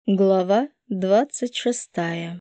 Глава 26.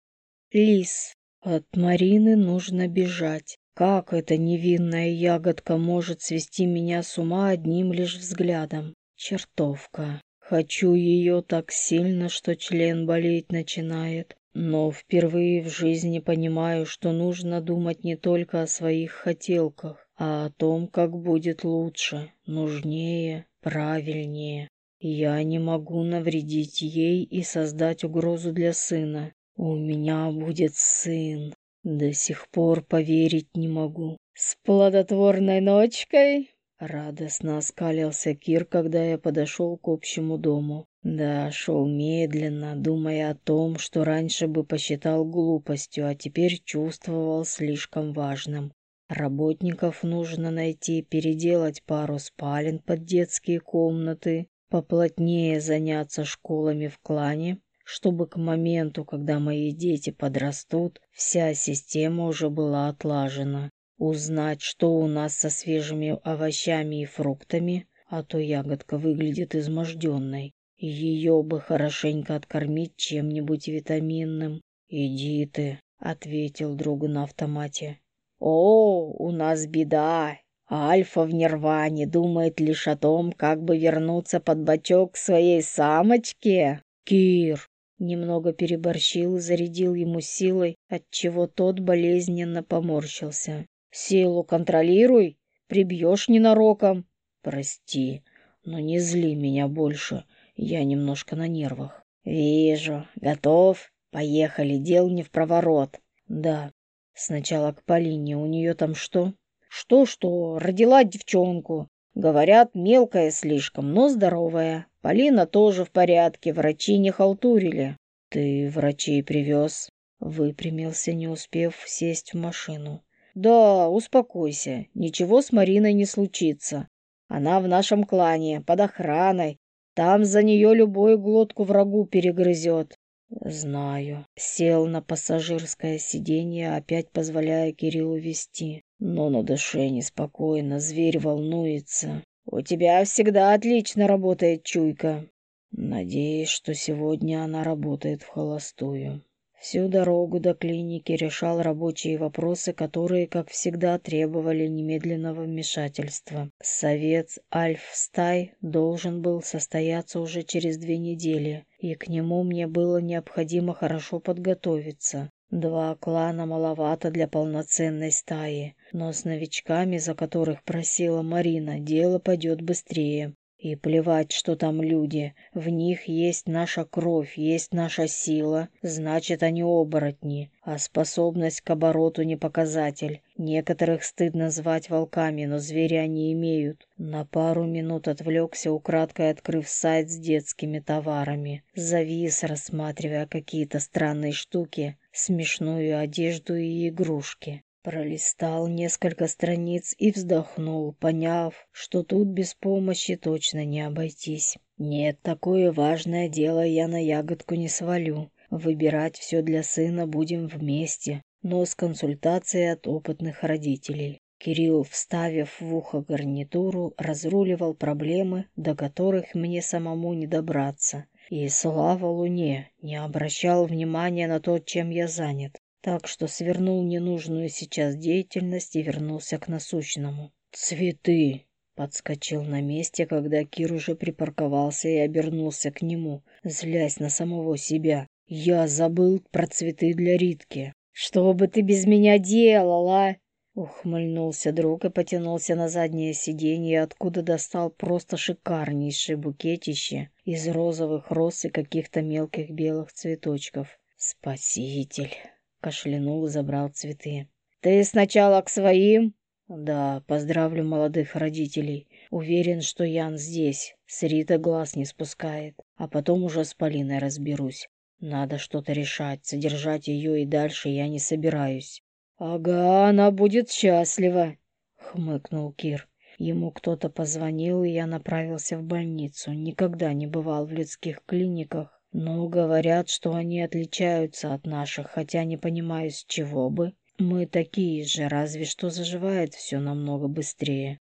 Лис. От Марины нужно бежать. Как эта невинная ягодка может свести меня с ума одним лишь взглядом? Чертовка. Хочу ее так сильно, что член болеть начинает. Но впервые в жизни понимаю, что нужно думать не только о своих хотелках, а о том, как будет лучше, нужнее, правильнее. Я не могу навредить ей и создать угрозу для сына. У меня будет сын. До сих пор поверить не могу. С плодотворной ночкой? Радостно оскалился Кир, когда я подошел к общему дому. Да, шел медленно, думая о том, что раньше бы посчитал глупостью, а теперь чувствовал слишком важным. Работников нужно найти, переделать пару спален под детские комнаты, поплотнее заняться школами в клане, чтобы к моменту, когда мои дети подрастут, вся система уже была отлажена. Узнать, что у нас со свежими овощами и фруктами, а то ягодка выглядит изможденной. Ее бы хорошенько откормить чем-нибудь витаминным. «Иди ты», — ответил другу на автомате. «О, у нас беда!» Альфа в нирване думает лишь о том, как бы вернуться под бочок к своей самочке. Кир немного переборщил и зарядил ему силой, отчего тот болезненно поморщился. Силу контролируй, прибьешь ненароком. Прости, но не зли меня больше, я немножко на нервах. Вижу, готов? Поехали, дел не впроворот. Да, сначала к Полине, у нее там что? Что, родила девчонку. Говорят, мелкая слишком, но здоровая. Полина тоже в порядке, врачи не халтурили. Ты врачей привез? Выпрямился, не успев сесть в машину. Да, успокойся, ничего с Мариной не случится. Она в нашем клане, под охраной. Там за нее любую глотку врагу перегрызет. Знаю. Сел на пассажирское сиденье, опять позволяя Кириллу вести. Но на душе неспокойно, зверь волнуется. У тебя всегда отлично работает чуйка. Надеюсь, что сегодня она работает в холостую. Всю дорогу до клиники решал рабочие вопросы, которые, как всегда, требовали немедленного вмешательства. Совет Альф-Стай должен был состояться уже через 2 недели, и к нему мне было необходимо хорошо подготовиться. 2 клана маловато для полноценной стаи, но с новичками, за которых просила Марина, дело пойдет быстрее. И плевать, что там люди. В них есть наша кровь, есть наша сила. Значит, они оборотни. А способность к обороту не показатель. Некоторых стыдно звать волками, но звери они имеют. На пару минут отвлекся, украдкой открыв сайт с детскими товарами. Завис, рассматривая какие-то странные штуки, смешную одежду и игрушки. Пролистал несколько страниц и вздохнул, поняв, что тут без помощи точно не обойтись. Нет, такое важное дело я на ягодку не свалю. Выбирать все для сына будем вместе, но с консультацией от опытных родителей. Кирилл, вставив в ухо гарнитуру, разруливал проблемы, до которых мне самому не добраться. И, слава луне, не обращал внимания на то, чем я занят. Так что свернул ненужную сейчас деятельность и вернулся к насущному. «Цветы!» — подскочил на месте, когда Кир уже припарковался и обернулся к нему, злясь на самого себя. «Я забыл про цветы для Ритки». «Что бы ты без меня делала?» Ухмыльнулся друг и потянулся на заднее сиденье, откуда достал просто шикарнейшее букетище из розовых роз и каких-то мелких белых цветочков. «Спаситель!» Кашлянул и забрал цветы. «Ты сначала к своим?» «Да, поздравлю молодых родителей. Уверен, что Ян здесь. С Риты глаз не спускает. А потом уже с Полиной разберусь. Надо что-то решать. Содержать ее и дальше я не собираюсь». «Ага, она будет счастлива», — хмыкнул Кир. Ему кто-то позвонил, и я направился в больницу. Никогда не бывал в людских клиниках. Но говорят, что они отличаются от наших, хотя не понимаю, с чего бы. Мы такие же, разве что заживает все намного быстрее.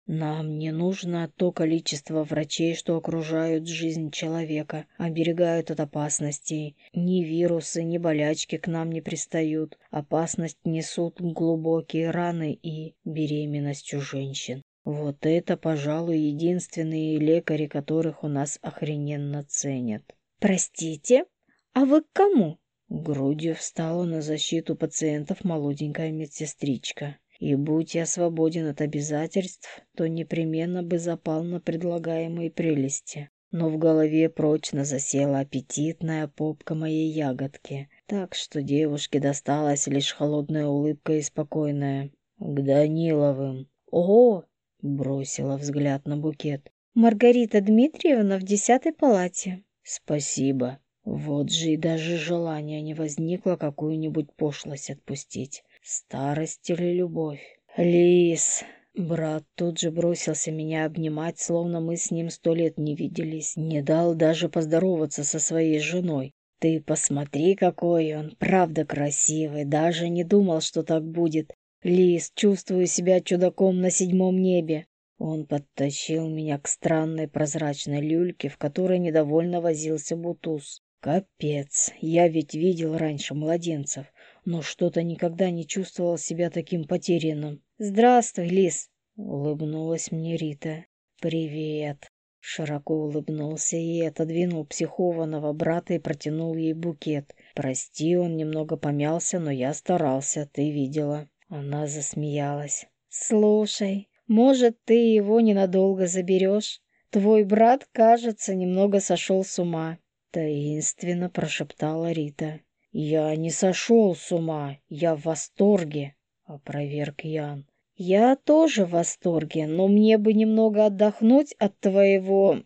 Нам не нужно то количество врачей, что окружают жизнь человека, оберегают от опасностей. Ни вирусы, ни болячки к нам не пристают. Опасность несут глубокие раны и беременность у женщин. Вот это, пожалуй, единственные лекари, которых у нас охрененно ценят. Простите, а вы к кому? Грудью встала на защиту пациентов молоденькая медсестричка. И будь я свободен от обязательств, то непременно бы запал на предлагаемые прелести. Но в голове прочно засела аппетитная попка моей ягодки, так что девушке досталась лишь холодная улыбка и спокойная. «К Даниловым». «О!» — бросила взгляд на букет. «Маргарита Дмитриевна в 10-й палате». «Спасибо». Вот же и даже желания не возникло какую-нибудь пошлость отпустить. Старость или любовь? Лис! Брат тут же бросился меня обнимать, словно мы с ним 100 лет не виделись. Не дал даже поздороваться со своей женой. Ты посмотри, какой он, правда красивый. Даже не думал, что так будет. Лис, чувствую себя чудаком на 7-м небе. Он подтащил меня к странной прозрачной люльке, в которой недовольно возился Бутуз. Капец, я ведь видел раньше младенцев, но что-то никогда не чувствовал себя таким потерянным. «Здравствуй, Лис!» — улыбнулась мне Рита. «Привет!» — широко улыбнулся ей, отодвинул психованного брата и протянул ей букет. «Прости, он немного помялся, но я старался, ты видела». Она засмеялась. «Слушай, может, ты его ненадолго заберешь? Твой брат, кажется, немного сошел с ума». Таинственно прошептала Рита. «Я не сошел с ума, я в восторге», — опроверг Ян. «Я тоже в восторге, но мне бы немного отдохнуть от твоего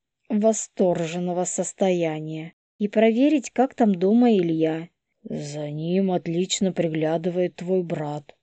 восторженного состояния и проверить, как там дома Илья». «За ним отлично приглядывает твой брат».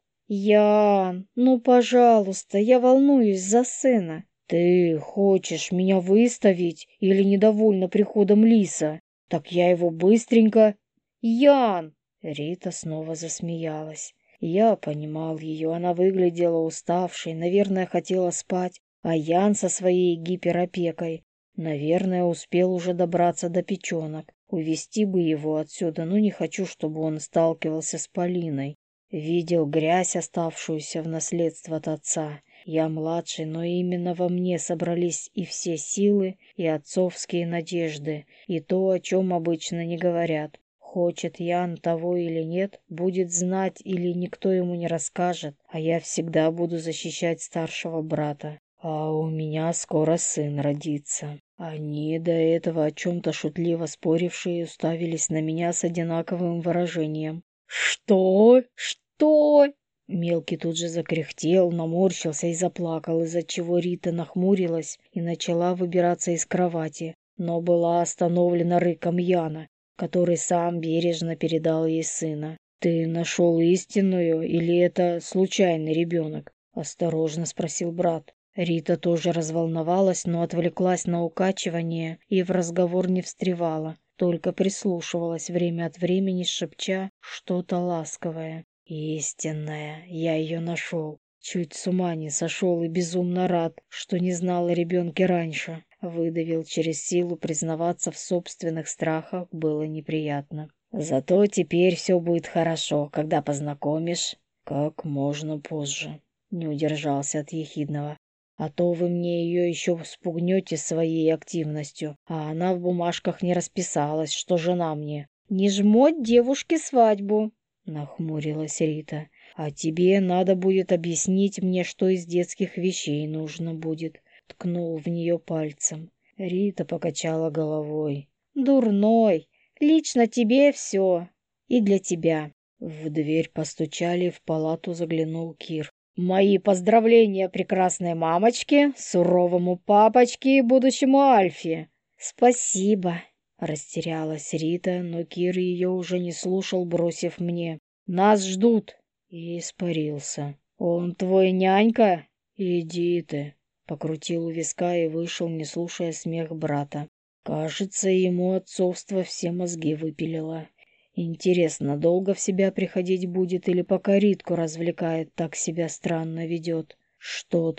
«Ян, ну, пожалуйста, я волнуюсь за сына». «Ты хочешь меня выставить или недовольна приходом Лиса? Так я его быстренько...» «Ян!» Рита снова засмеялась. Я понимал ее, она выглядела уставшей, наверное, хотела спать, а Ян со своей гиперопекой, наверное, успел уже добраться до печенок. Увести бы его отсюда, но не хочу, чтобы он сталкивался с Полиной. Видел грязь, оставшуюся в наследство от отца. Я младший, но именно во мне собрались и все силы, и отцовские надежды, и то, о чем обычно не говорят. Хочет Ян того или нет, будет знать или никто ему не расскажет, а я всегда буду защищать старшего брата. А у меня скоро сын родится. Они, до этого о чем-то шутливо спорившие, уставились на меня с одинаковым выражением. «Что? Что?» Мелкий тут же закряхтел, наморщился и заплакал, из-за чего Рита нахмурилась и начала выбираться из кровати, но была остановлена рыком Яна, который сам бережно передал ей сына. «Ты нашел истинную или это случайный ребенок?» — осторожно спросил брат. Рита тоже разволновалась, но отвлеклась на укачивание и в разговор не встревала, только прислушивалась время от времени, шепча что-то ласковое. «Истинная, я ее нашел. Чуть с ума не сошел и безумно рад, что не знал о ребенке раньше». Выдавил через силу, признаваться в собственных страхах было неприятно. «Зато теперь все будет хорошо, когда познакомишь». «Как можно позже», — не удержался от ехидного. «А то вы мне ее еще спугнете своей активностью, а она в бумажках не расписалась, что жена мне». «Не жмоть девушке свадьбу», — нахмурилась Рита. «А тебе надо будет объяснить мне, что из детских вещей нужно будет», — ткнул в нее пальцем. Рита покачала головой. «Дурной! Лично тебе все. И для тебя». В дверь постучали, в палату заглянул Кир. «Мои поздравления прекрасной мамочке, суровому папочке и будущему Альфе!» «Спасибо!» Растерялась Рита, но Кир ее уже не слушал, бросив мне: «Нас ждут!» И испарился. «Он твой нянька? Иди ты!» Покрутил у виска и вышел, не слушая смех брата. Кажется, ему отцовство все мозги выпилило. Интересно, долго в себя приходить будет или пока Ритку развлекает, так себя странно ведет? «Что там?»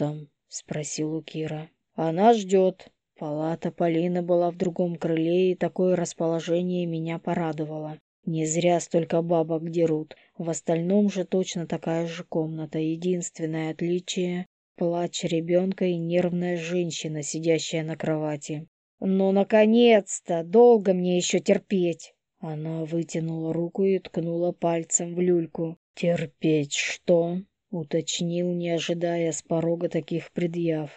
спросил у Кира. Она ждет. Палата Полины была в другом крыле, и такое расположение меня порадовало. Не зря столько бабок дерут. В остальном же точно такая же комната. Единственное отличие — плач ребенка и нервная женщина, сидящая на кровати. «Ну, наконец-то! Долго мне еще терпеть!» Она вытянула руку и ткнула пальцем в люльку. «Терпеть что?» — уточнил, не ожидая с порога таких предъяв.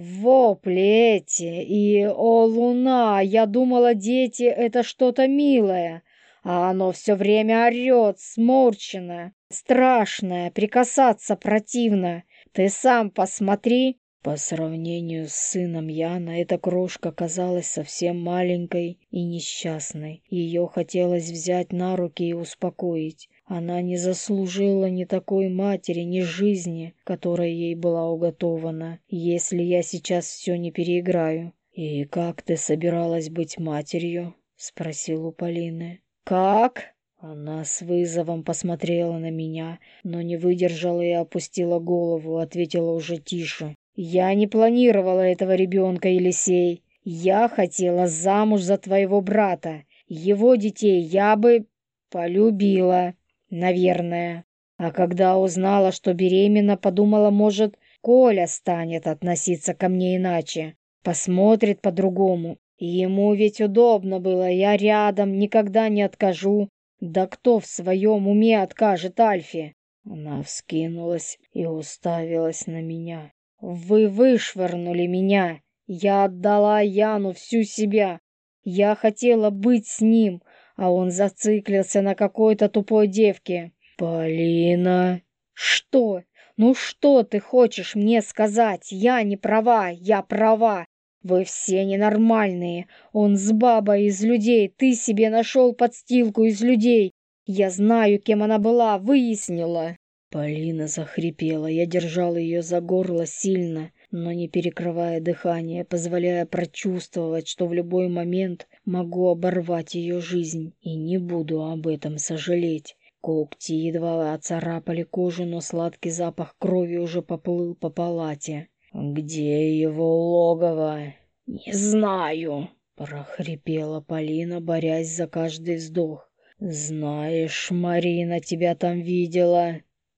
«Вопли эти и «О, луна! Я думала, дети — это что-то милое, а оно все время орет, сморщено, страшное, прикасаться противно. Ты сам посмотри!» По сравнению с сыном Яна, эта крошка казалась совсем маленькой и несчастной. Ее хотелось взять на руки и успокоить. Она не заслужила ни такой матери, ни жизни, которая ей была уготована, если я сейчас все не переиграю. «И как ты собиралась быть матерью?» — спросил у Полины. «Как?» Она с вызовом посмотрела на меня, но не выдержала и опустила голову, ответила уже тише. «Я не планировала этого ребенка, Елисей. Я хотела замуж за твоего брата. Его детей я бы полюбила, наверное. А когда узнала, что беременна, подумала, может, Коля станет относиться ко мне иначе, посмотрит по-другому. Ему ведь удобно было, я рядом, никогда не откажу. Да кто в своем уме откажет Альфе?» Она вскинулась и уставилась на меня. «Вы вышвырнули меня. Я отдала Яну всю себя. Я хотела быть с ним, а он зациклился на какой-то тупой девке». «Полина!» «Что? Ну что ты хочешь мне сказать? Я не права, я права. Вы все ненормальные. Он с бабой из людей, ты себе нашел подстилку из людей. Я знаю, кем она была, выяснила». Полина захрипела. Я держал ее за горло сильно, но не перекрывая дыхание, позволяя прочувствовать, что в любой момент могу оборвать ее жизнь, и не буду об этом сожалеть. Когти едва оцарапали кожу, но сладкий запах крови уже поплыл по палате. «Где его логово?» «Не знаю», — прохрипела Полина, борясь за каждый вздох. «Знаешь, Марина тебя там видела».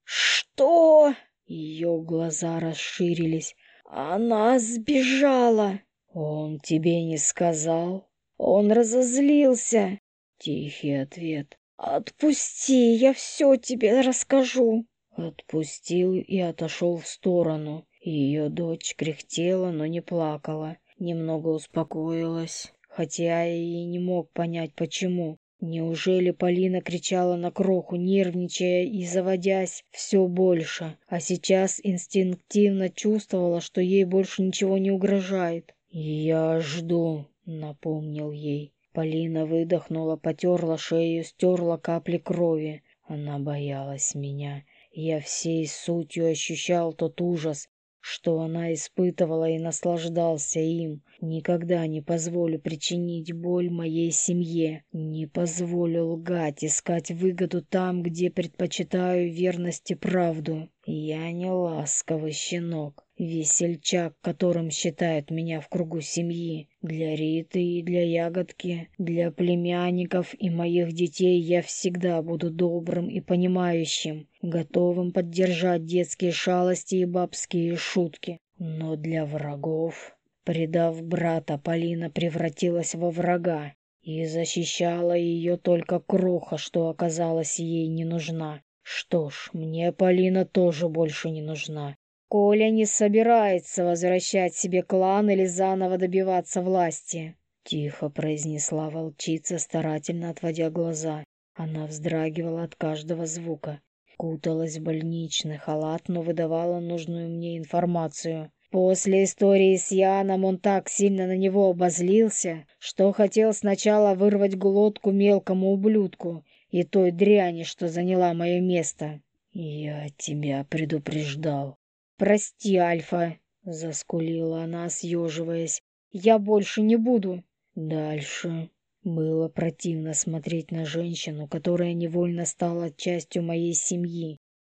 «Что?» Ее глаза расширились. «Она сбежала». «Он тебе не сказал?» «Он разозлился». Тихий ответ. «Отпусти, я все тебе расскажу». Отпустил и отошел в сторону. Ее дочь кряхтела, но не плакала. Немного успокоилась, хотя и не мог понять, почему. Неужели Полина кричала на кроху, нервничая и заводясь все больше, а сейчас инстинктивно чувствовала, что ей больше ничего не угрожает? «Я жду», — напомнил ей. Полина выдохнула, потерла шею, стерла капли крови. Она боялась меня. Я всей сутью ощущал тот ужас, что она испытывала, и наслаждался им. Никогда не позволю причинить боль моей семье. Не позволю лгать, искать выгоду там, где предпочитаю верность и правду. Я не ласковый щенок, весельчак, которым считают меня в кругу семьи. Для Риты и для Ягодки, для племянников и моих детей я всегда буду добрым и понимающим, готовым поддержать детские шалости и бабские шутки. Но для врагов... Предав брата, Полина превратилась во врага, и защищала ее только кроха, что оказалась ей не нужна. Что ж, мне Полина тоже больше не нужна. Коля не собирается возвращать себе клан или заново добиваться власти, тихо произнесла волчица, старательно отводя глаза. Она вздрагивала от каждого звука, куталась в больничный халат, но выдавала нужную мне информацию. После истории с Яном он так сильно на него обозлился, что хотел сначала вырвать глотку мелкому ублюдку и той дряни, что заняла мое место. «Я тебя предупреждал». «Прости, Альфа», — заскулила она, съеживаясь. «Я больше не буду». Дальше. Было противно смотреть на женщину, которая невольно стала частью моей семьи.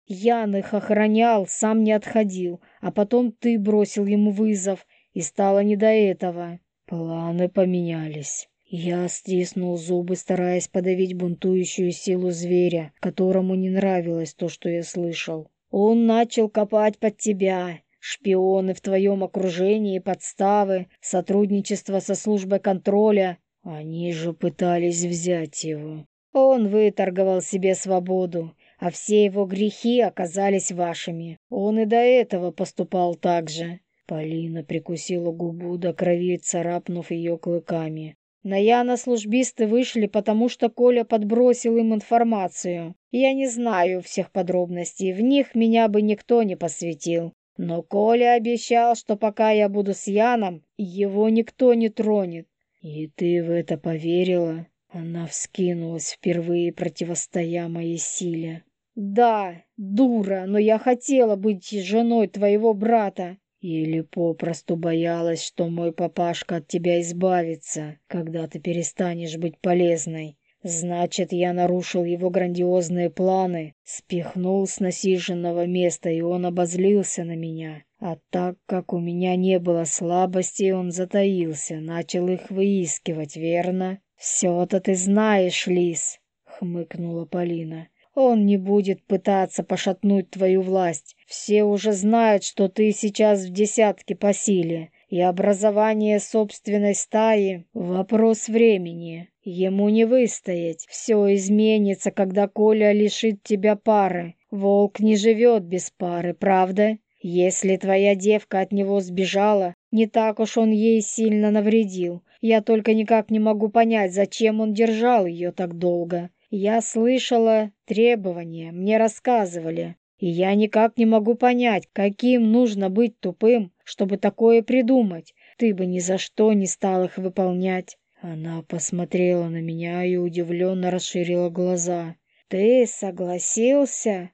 Ян их охранял, сам не отходил, а потом ты бросил ему вызов, и стало не до этого. Планы поменялись. Я стиснул зубы, стараясь подавить бунтующую силу зверя, которому не нравилось то, что я слышал. Он начал копать под тебя. Шпионы в твоем окружении, подставы, сотрудничество со службой контроля. Они же пытались взять его. Он выторговал себе свободу, а все его грехи оказались вашими. Он и до этого поступал так же. Полина прикусила губу до крови, царапнув ее клыками. На Яна службисты вышли, потому что Коля подбросил им информацию. Я не знаю всех подробностей, в них меня бы никто не посвятил. Но Коля обещал, что пока я буду с Яном, его никто не тронет. И ты в это поверила? Она вскинулась, впервые противостоя моей силе. Да, дура, но я хотела быть женой твоего брата. Или попросту боялась, что мой папашка от тебя избавится, когда ты перестанешь быть полезной. Значит, я нарушил его грандиозные планы, спихнул с насиженного места, и он обозлился на меня. А так как у меня не было слабостей, он затаился, начал их выискивать, верно? «Все-то ты знаешь, Лис», — хмыкнула Полина. «Он не будет пытаться пошатнуть твою власть. Все уже знают, что ты сейчас в десятке по силе, и образование собственной стаи — вопрос времени. Ему не выстоять. Все изменится, когда Коля лишит тебя пары. Волк не живет без пары, правда? Если твоя девка от него сбежала, не так уж он ей сильно навредил. Я только никак не могу понять, зачем он держал ее так долго. Я слышала требования, мне рассказывали. И я никак не могу понять, каким нужно быть тупым, чтобы такое придумать. Ты бы ни за что не стал их выполнять». Она посмотрела на меня и удивленно расширила глаза. «Ты согласился?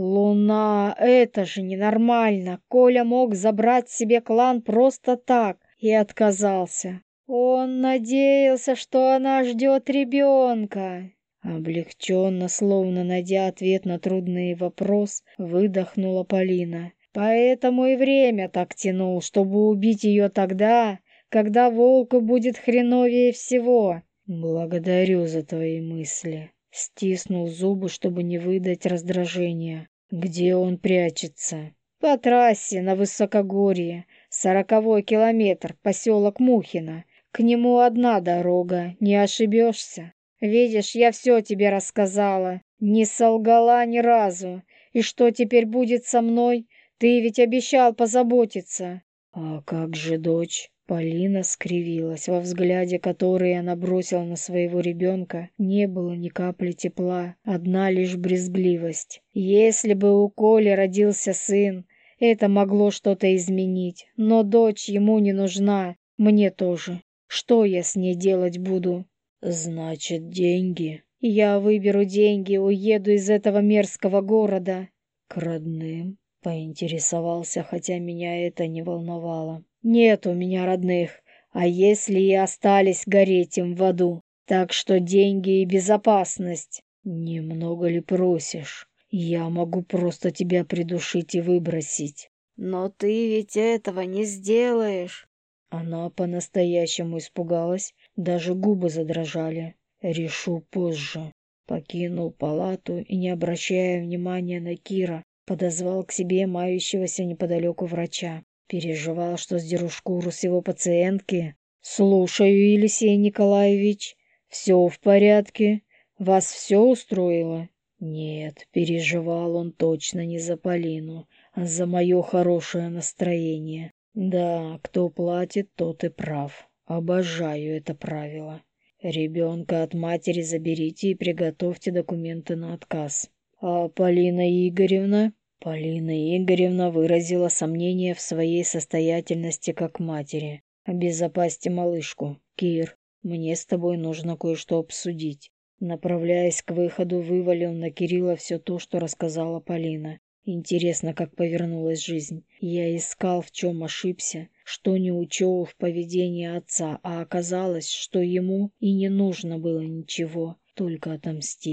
Луна, это же ненормально. Коля мог забрать себе клан просто так и отказался. Он надеялся, что она ждет ребенка». Облегченно, словно найдя ответ на трудный вопрос, выдохнула Полина. «Поэтому и время так тянул, чтобы убить ее тогда, когда волку будет хреновее всего». «Благодарю за твои мысли». Стиснул зубы, чтобы не выдать раздражения. «Где он прячется?» «По трассе на высокогорье. 40-й километр, поселок Мухино. К нему одна дорога, не ошибешься. Видишь, я все тебе рассказала. Не солгала ни разу. И что теперь будет со мной? Ты ведь обещал позаботиться». «А как же дочь?» Полина скривилась. Во взгляде, который она бросила на своего ребенка, не было ни капли тепла, одна лишь брезгливость. Если бы у Коли родился сын, это могло что-то изменить. Но дочь ему не нужна, мне тоже. Что я с ней делать буду? «Значит, деньги?» «Я выберу деньги, уеду из этого мерзкого города». «К родным?» — поинтересовался, хотя меня это не волновало. «Нет у меня родных, а если и остались, гореть им в аду. Так что деньги и безопасность». «Немного ли просишь? Я могу просто тебя придушить и выбросить». «Но ты ведь этого не сделаешь». Она по-настоящему испугалась, даже губы задрожали. «Решу позже». Покинул палату и, не обращая внимания на Кира, подозвал к себе мающегося неподалеку врача. Переживал, что сдеру шкуру с его пациентки. «Слушаю, Елисей Николаевич. Все в порядке? Вас все устроило?» Нет, переживал он точно не за Полину, а за мое хорошее настроение. Да, кто платит, тот и прав. Обожаю это правило. Ребенка от матери заберите и приготовьте документы на отказ. А Полина Игоревна? Полина Игоревна выразила сомнение в своей состоятельности как матери. Обезопасьте малышку. Кир, мне с тобой нужно кое-что обсудить. Направляясь к выходу, вывалил на Кирилла все то, что рассказала Полина. Интересно, как повернулась жизнь. Я искал, в чем ошибся, что не учел в поведении отца, а оказалось, что ему и не нужно было ничего, только отомстить.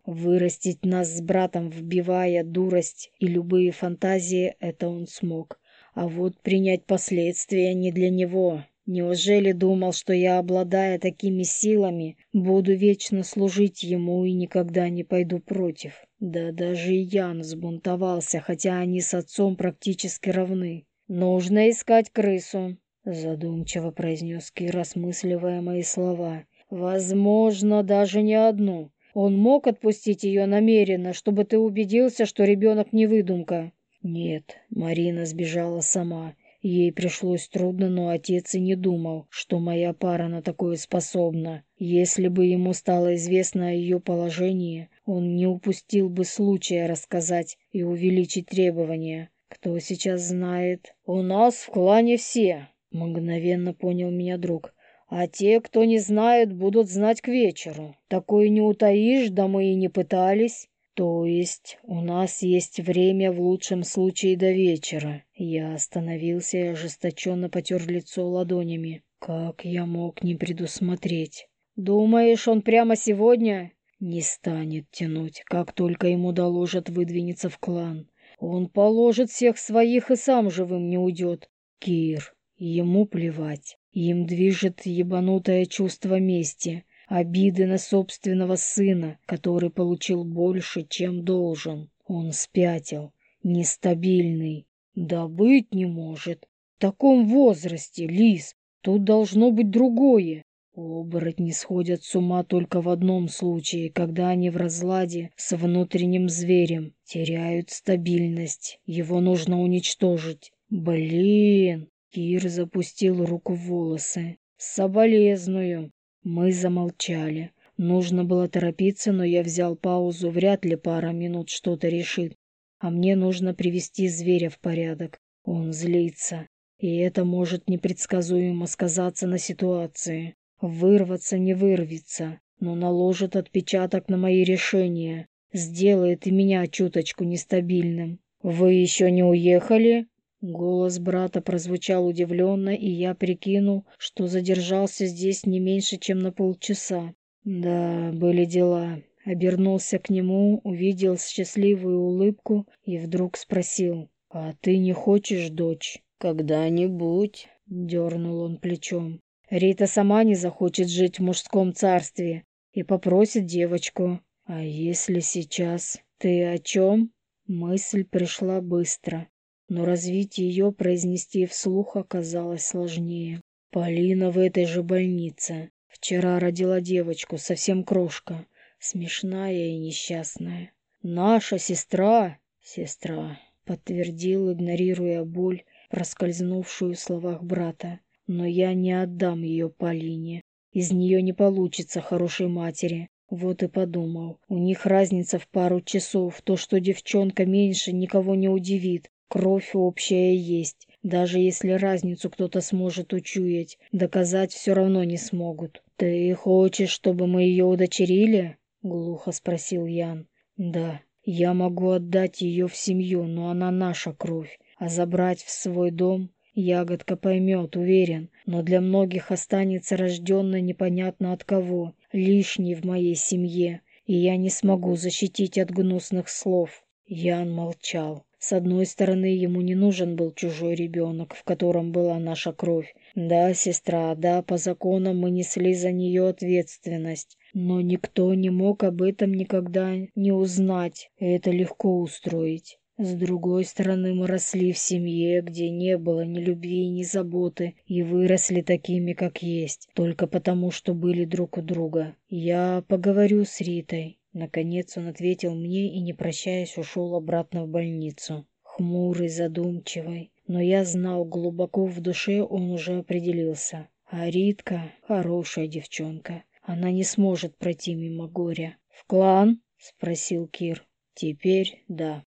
Вырастить нас с братом, вбивая дурость и любые фантазии, это он смог. А вот принять последствия не для него. Неужели думал, что я, обладая такими силами, буду вечно служить ему и никогда не пойду против? Да даже и Ян взбунтовался, хотя они с отцом практически равны. «Нужно искать крысу», — задумчиво произнес Кир, осмысливая мои слова. «Возможно, даже не одну. Он мог отпустить ее намеренно, чтобы ты убедился, что ребенок не выдумка?» «Нет, Марина сбежала сама. Ей пришлось трудно, но отец и не думал, что моя пара на такое способна. Если бы ему стало известно о ее положении, он не упустил бы случая рассказать и увеличить требования. Кто сейчас знает? У нас в клане все», — мгновенно понял меня друг. «А те, кто не знает, будут знать к вечеру. Такое не утаишь, да мы и не пытались». «То есть у нас есть время в лучшем случае до вечера?» Я остановился и ожесточенно потер лицо ладонями. Как я мог не предусмотреть? «Думаешь, он прямо сегодня?» «Не станет тянуть. Как только ему доложат, выдвинется в клан. Он положит всех своих и сам живым не уйдет. Кир, ему плевать. Им движет ебанутое чувство мести». Обиды на собственного сына, который получил больше, чем должен. Он спятил, нестабильный. Да быть не может. В таком возрасте, Лис, тут должно быть другое. Оборотни сходят с ума только в одном случае, когда они в разладе с внутренним зверем, теряют стабильность. Его нужно уничтожить. Блин! Кир запустил руку в волосы. Соболезную. Мы замолчали. Нужно было торопиться, но я взял паузу. Вряд ли пара минут что-то решит. А мне нужно привести зверя в порядок. Он злится. И это может непредсказуемо сказаться на ситуации. Вырваться не вырвется, но наложит отпечаток на мои решения. Сделает и меня чуточку нестабильным. «Вы еще не уехали?» Голос брата прозвучал удивленно, и я прикинул, что задержался здесь не меньше, чем на полчаса. Да, были дела. Обернулся к нему, увидел счастливую улыбку и вдруг спросил: «А ты не хочешь, дочь?» «Когда-нибудь», — дернул он плечом. «Рита сама не захочет жить в мужском царстве и попросит девочку. А если сейчас? Ты о чем?» Мысль пришла быстро. Но развить ее, произнести вслух оказалось сложнее. Полина в этой же больнице. Вчера родила девочку, совсем крошка. Смешная и несчастная. «Наша сестра!» «Сестра», — подтвердил, игнорируя боль, проскользнувшую в словах брата. «Но я не отдам ее Полине. Из нее не получится хорошей матери». Вот и подумал. У них разница в пару часов. То, что девчонка меньше, никого не удивит. Кровь общая есть. Даже если разницу кто-то сможет учуять, доказать все равно не смогут. «Ты хочешь, чтобы мы ее удочерили?» — глухо спросил Ян. «Да, я могу отдать ее в семью, но она наша кровь. А забрать в свой дом ягодка поймет, уверен. Но для многих останется рожденной непонятно от кого, лишней в моей семье. И я не смогу защитить от гнусных слов». Ян молчал. С одной стороны, ему не нужен был чужой ребенок, в котором была наша кровь. Да, сестра, да, по законам мы несли за нее ответственность. Но никто не мог об этом никогда не узнать. Это легко устроить. С другой стороны, мы росли в семье, где не было ни любви, ни заботы, и выросли такими, как есть, только потому, что были друг у друга. Я поговорю с Ритой. Наконец он ответил мне и, не прощаясь, ушел обратно в больницу. Хмурый, задумчивый. Но я знал, глубоко в душе он уже определился. А Ритка — хорошая девчонка. Она не сможет пройти мимо горя. «В клан?» — спросил Кир. «Теперь да».